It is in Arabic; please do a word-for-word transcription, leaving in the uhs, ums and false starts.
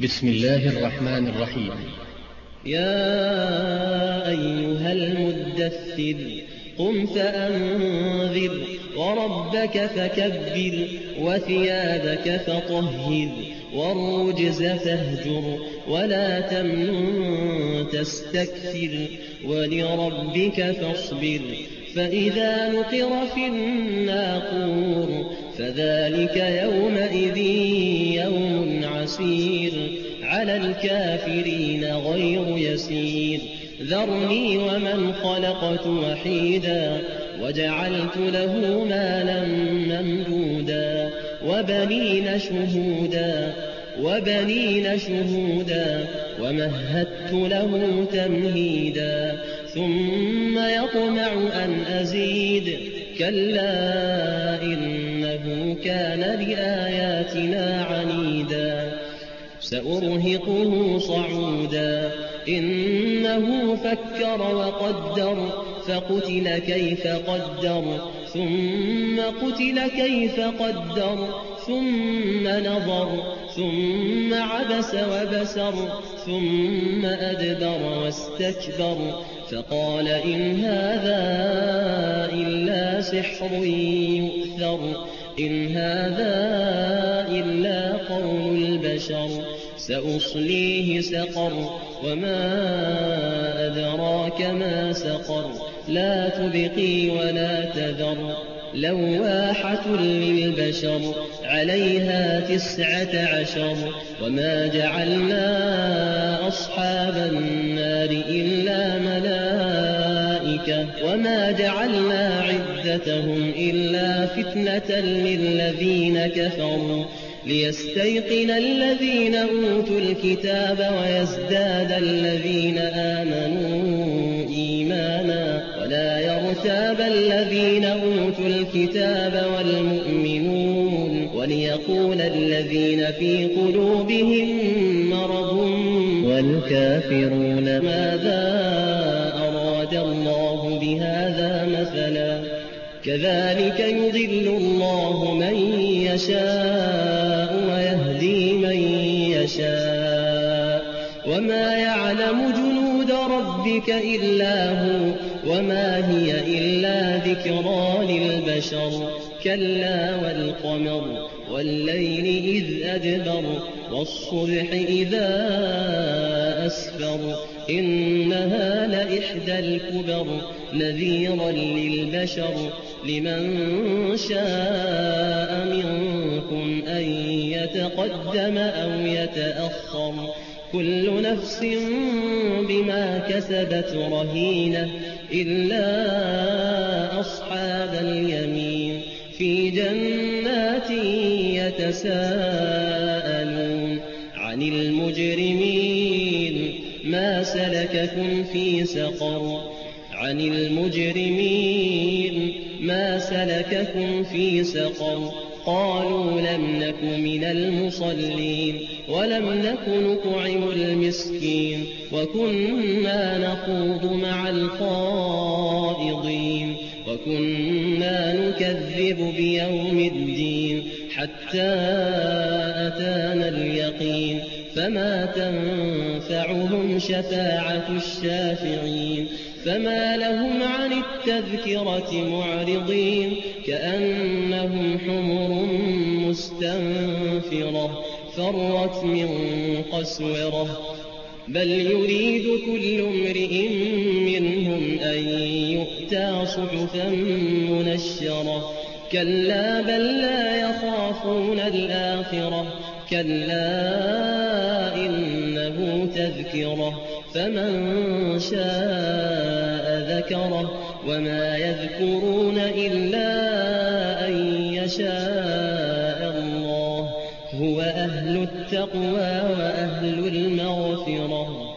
بسم الله الرحمن الرحيم. يا أيها المدثر قم فأنذر وربك فكبر وثيابك فطهر والرجز فاهجر ولا تمنن تستكثر ولربك فاصبر فإذا نقر في الناقور فذلك يومئذ يوم عسير على الكافرين غير يسير ذرني ومن خلقت وحيدا وجعلت له مالا ممدودا وبنين شهودا وبنين شهودا ومهدت له تمهيدا ثم يطمع أن أزيد كلا إنه كان لآياتنا عنيدا سأرهقه صعودا إنه فكر وقدر فقتل كيف قدر ثم قتل كيف قدر ثم نظر ثم عبس وبسر ثم أدبر واستكبر فقال إن هذا إلا سحر يؤثر إن هذا إلا قول البشر سأصليه سقر وما أدراك ما سقر لا تبقي ولا تذر لواحة للبشر عليها تسعة عشر وما جعلنا أصحاب النار إلا ملائكة وما جعلنا عدتهم إلا فتنة للذين كفروا ليستيقن الذين أوتوا الكتاب ويزداد الذين آمنوا إيمانا ولا يرتاب الذين أوتوا الكتاب والمؤمنون وليقول الذين في قلوبهم مرض والكافرون ماذا أراد الله بهذا مثلا كذلك يضل الله من يشاء ويهدي من يشاء وما يعلم جنود ربك إلا هو وما هي إلا ذكرى للبشر كلا والقمر والليل إذ أدبر والصبح إذا أسفر إنها لإحدى الكبر نذيرا للبشر لمن شاء منكم أن يتقدم أو يتأخر كل نفس بما كسبت رهينة إلا أصحاب اليمين في جنات يتساءلون عن المجرمين ما سلككم في سقر عن المجرمين ما سلككم في سقر قالوا لم نك من المصلين ولم نك نطعم المسكين وكنا نخوض مع الخائضين وكنا نكذب بيوم الدين حتى أتانا اليقين فما تنفعهم شفاعة الشافعين فما لهم عن التذكرة معرضين كأنهم حمر مستنفرة فرت من قسورة بل يريد كل امرئ منهم أن يؤتى صحفا منشرة كلا بل لا يخافون الآخرة كلا إنه تذكرة فمن شاء ذكره وما يذكرون إلا أن يشاء الله هو أهل التقوى وأهل المغفرة